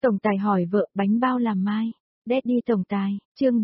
Tổng tài hỏi vợ bánh bao làm mai. Daddy tổng tài, chương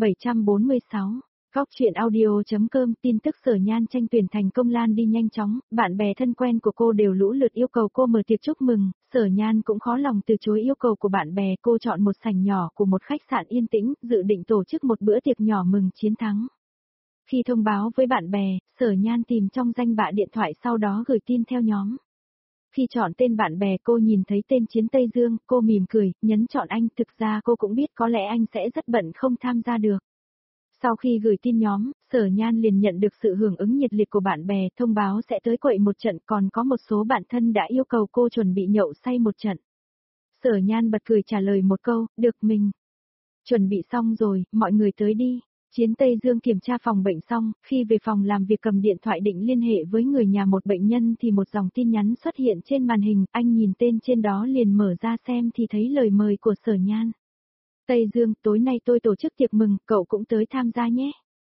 746. Góc chuyện audio.com tin tức Sở Nhan tranh tuyển thành công lan đi nhanh chóng, bạn bè thân quen của cô đều lũ lượt yêu cầu cô mở tiệc chúc mừng, Sở Nhan cũng khó lòng từ chối yêu cầu của bạn bè, cô chọn một sảnh nhỏ của một khách sạn yên tĩnh, dự định tổ chức một bữa tiệc nhỏ mừng chiến thắng. Khi thông báo với bạn bè, Sở Nhan tìm trong danh bạ điện thoại sau đó gửi tin theo nhóm. Khi chọn tên bạn bè cô nhìn thấy tên Chiến Tây Dương, cô mỉm cười, nhấn chọn anh, thực ra cô cũng biết có lẽ anh sẽ rất bận không tham gia được. Sau khi gửi tin nhóm, Sở Nhan liền nhận được sự hưởng ứng nhiệt liệt của bạn bè, thông báo sẽ tới quậy một trận, còn có một số bạn thân đã yêu cầu cô chuẩn bị nhậu say một trận. Sở Nhan bật cười trả lời một câu, được mình. Chuẩn bị xong rồi, mọi người tới đi. Chiến Tây Dương kiểm tra phòng bệnh xong, khi về phòng làm việc cầm điện thoại định liên hệ với người nhà một bệnh nhân thì một dòng tin nhắn xuất hiện trên màn hình, anh nhìn tên trên đó liền mở ra xem thì thấy lời mời của Sở Nhan. Tây Dương, tối nay tôi tổ chức tiệc mừng, cậu cũng tới tham gia nhé.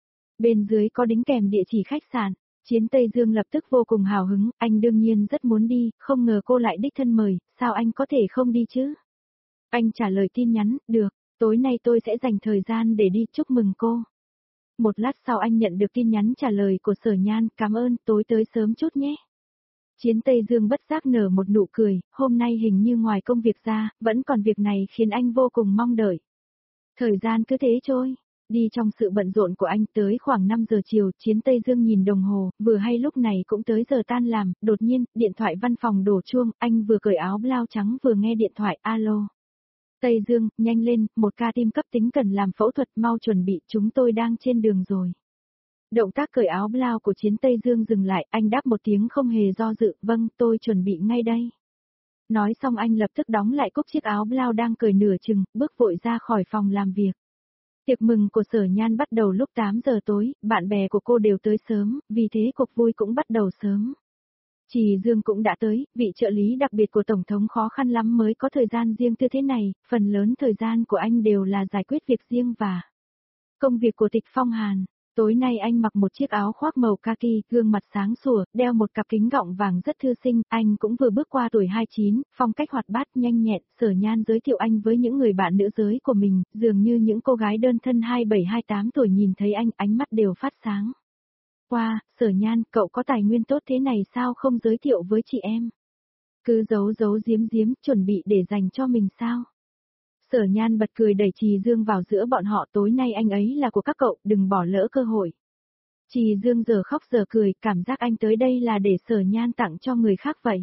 Bên dưới có đính kèm địa chỉ khách sạn. Chiến Tây Dương lập tức vô cùng hào hứng, anh đương nhiên rất muốn đi, không ngờ cô lại đích thân mời, sao anh có thể không đi chứ? Anh trả lời tin nhắn, được, tối nay tôi sẽ dành thời gian để đi chúc mừng cô. Một lát sau anh nhận được tin nhắn trả lời của Sở Nhan, cảm ơn, tối tới sớm chút nhé. Chiến Tây Dương bất giác nở một nụ cười, hôm nay hình như ngoài công việc ra, vẫn còn việc này khiến anh vô cùng mong đợi. Thời gian cứ thế trôi, đi trong sự bận rộn của anh tới khoảng 5 giờ chiều, Chiến Tây Dương nhìn đồng hồ, vừa hay lúc này cũng tới giờ tan làm, đột nhiên, điện thoại văn phòng đổ chuông, anh vừa cởi áo blau trắng vừa nghe điện thoại, alo. Tây Dương, nhanh lên, một ca tim cấp tính cần làm phẫu thuật, mau chuẩn bị, chúng tôi đang trên đường rồi. Động tác cởi áo blau của Chiến Tây Dương dừng lại, anh đáp một tiếng không hề do dự, vâng, tôi chuẩn bị ngay đây. Nói xong anh lập tức đóng lại cúc chiếc áo blau đang cởi nửa chừng, bước vội ra khỏi phòng làm việc. Tiệc mừng của Sở Nhan bắt đầu lúc 8 giờ tối, bạn bè của cô đều tới sớm, vì thế cuộc vui cũng bắt đầu sớm. Trì Dương cũng đã tới, vị trợ lý đặc biệt của Tổng thống khó khăn lắm mới có thời gian riêng tư thế này, phần lớn thời gian của anh đều là giải quyết việc riêng và công việc của Tịch Phong Hàn. Tối nay anh mặc một chiếc áo khoác màu kaki, gương mặt sáng sủa, đeo một cặp kính gọng vàng rất thư sinh, anh cũng vừa bước qua tuổi 29, phong cách hoạt bát nhanh nhẹn, Sở Nhan giới thiệu anh với những người bạn nữ giới của mình, dường như những cô gái đơn thân 27-28 tuổi nhìn thấy anh, ánh mắt đều phát sáng. Wow, Sở Nhan, cậu có tài nguyên tốt thế này sao không giới thiệu với chị em? Cứ giấu giấu giếm giếm, chuẩn bị để dành cho mình sao? Sở Nhan bật cười đẩy Trì Dương vào giữa bọn họ, tối nay anh ấy là của các cậu, đừng bỏ lỡ cơ hội. Trì Dương giờ khóc giờ cười, cảm giác anh tới đây là để Sở Nhan tặng cho người khác vậy.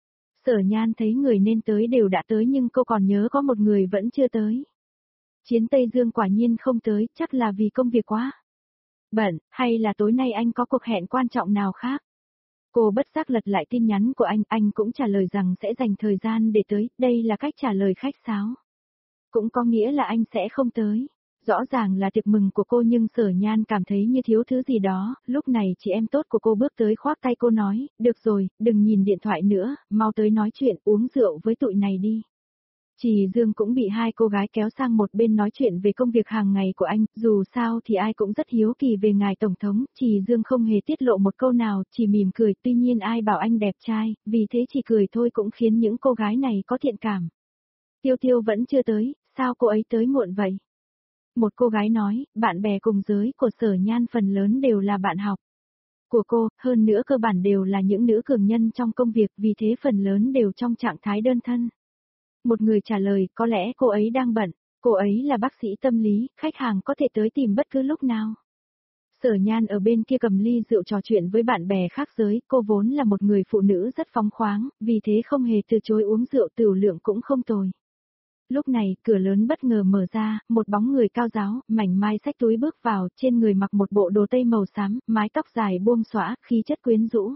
Sở Nhan thấy người nên tới đều đã tới nhưng cô còn nhớ có một người vẫn chưa tới. Chiến Tây Dương quả nhiên không tới, chắc là vì công việc quá bận, hay là tối nay anh có cuộc hẹn quan trọng nào khác? Cô bất giác lật lại tin nhắn của anh cũng trả lời rằng sẽ dành thời gian để tới, đây là cách trả lời khách sáo. Cũng có nghĩa là anh sẽ không tới. Rõ ràng là tiệc mừng của cô nhưng Sở Nhan cảm thấy như thiếu thứ gì đó, lúc này chị em tốt của cô bước tới khoác tay cô nói, được rồi, đừng nhìn điện thoại nữa, mau tới nói chuyện uống rượu với tụi này đi. Trì Dương cũng bị hai cô gái kéo sang một bên nói chuyện về công việc hàng ngày của anh, dù sao thì ai cũng rất hiếu kỳ về ngài Tổng thống, Trì Dương không hề tiết lộ một câu nào, chỉ mỉm cười, tuy nhiên ai bảo anh đẹp trai, vì thế chỉ cười thôi cũng khiến những cô gái này có thiện cảm. Tiêu Tiêu vẫn chưa tới, sao cô ấy tới muộn vậy? Một cô gái nói, bạn bè cùng giới của Sở Nhan phần lớn đều là bạn học của cô, hơn nữa cơ bản đều là những nữ cường nhân trong công việc, vì thế phần lớn đều trong trạng thái đơn thân. Một người trả lời, có lẽ cô ấy đang bận, cô ấy là bác sĩ tâm lý, khách hàng có thể tới tìm bất cứ lúc nào. Sở Nhan ở bên kia cầm ly rượu trò chuyện với bạn bè khác giới, cô vốn là một người phụ nữ rất phóng khoáng, vì thế không hề từ chối uống rượu, tửu lượng cũng không tồi. Lúc này, cửa lớn bất ngờ mở ra, một bóng người cao ráo, mảnh mai xách túi bước vào, trên người mặc một bộ đồ tây màu xám, mái tóc dài buông xõa, khí chất quyến rũ.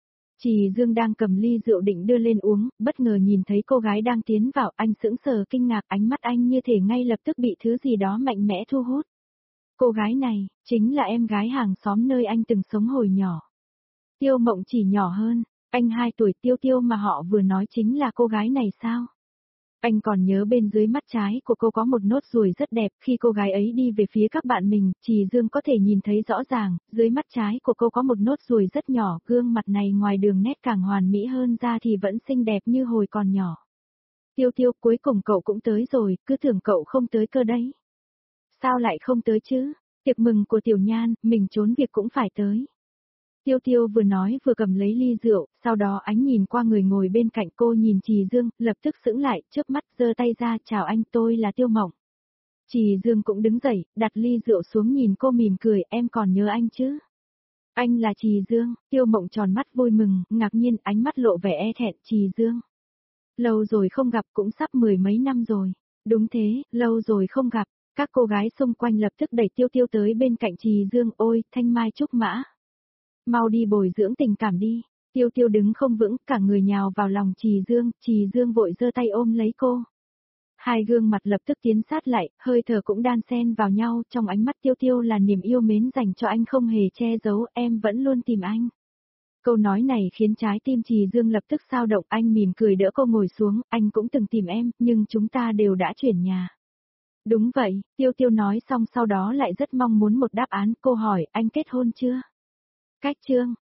Trì Dương đang cầm ly rượu định đưa lên uống, bất ngờ nhìn thấy cô gái đang tiến vào, anh sững sờ kinh ngạc, ánh mắt anh như thể ngay lập tức bị thứ gì đó mạnh mẽ thu hút. Cô gái này, chính là em gái hàng xóm nơi anh từng sống hồi nhỏ. Tiêu Mộng chỉ nhỏ hơn, anh 2 tuổi, Tiêu Tiêu mà họ vừa nói chính là cô gái này sao? Anh còn nhớ bên dưới mắt trái của cô có một nốt ruồi rất đẹp, khi cô gái ấy đi về phía các bạn mình, Trì Dương có thể nhìn thấy rõ ràng, dưới mắt trái của cô có một nốt ruồi rất nhỏ, gương mặt này ngoài đường nét càng hoàn mỹ hơn ra thì vẫn xinh đẹp như hồi còn nhỏ. Tiêu Tiêu, cuối cùng cậu cũng tới rồi, cứ tưởng cậu không tới cơ đấy. Sao lại không tới chứ? Tiệc mừng của Tiểu Nhan, mình trốn việc cũng phải tới. Tiêu Tiêu vừa nói vừa cầm lấy ly rượu, sau đó ánh nhìn qua người ngồi bên cạnh cô nhìn Trì Dương, lập tức sững lại, chớp mắt giơ tay ra, chào anh, tôi là Tiêu Mộng. Trì Dương cũng đứng dậy, đặt ly rượu xuống nhìn cô mỉm cười, em còn nhớ anh chứ? Anh là Trì Dương, Tiêu Mộng tròn mắt vui mừng, ngạc nhiên, ánh mắt lộ vẻ e thẹn, Trì Dương. Lâu rồi không gặp, cũng sắp 10 mấy năm rồi. Đúng thế, lâu rồi không gặp. Các cô gái xung quanh lập tức đẩy Tiêu Tiêu tới bên cạnh Trì Dương, ôi, thanh mai trúc mã. Mau đi bồi dưỡng tình cảm đi. Tiêu Tiêu đứng không vững, cả người nhào vào lòng Trì Dương vội giơ tay ôm lấy cô. Hai gương mặt lập tức tiến sát lại, hơi thở cũng đan xen vào nhau, trong ánh mắt Tiêu Tiêu là niềm yêu mến dành cho anh không hề che giấu, em vẫn luôn tìm anh. Câu nói này khiến trái tim Trì Dương lập tức xao động, anh mỉm cười đỡ cô ngồi xuống, anh cũng từng tìm em, nhưng chúng ta đều đã chuyển nhà. Đúng vậy, Tiêu Tiêu nói xong sau đó lại rất mong muốn một đáp án, cô hỏi, anh kết hôn chưa? Cách chương,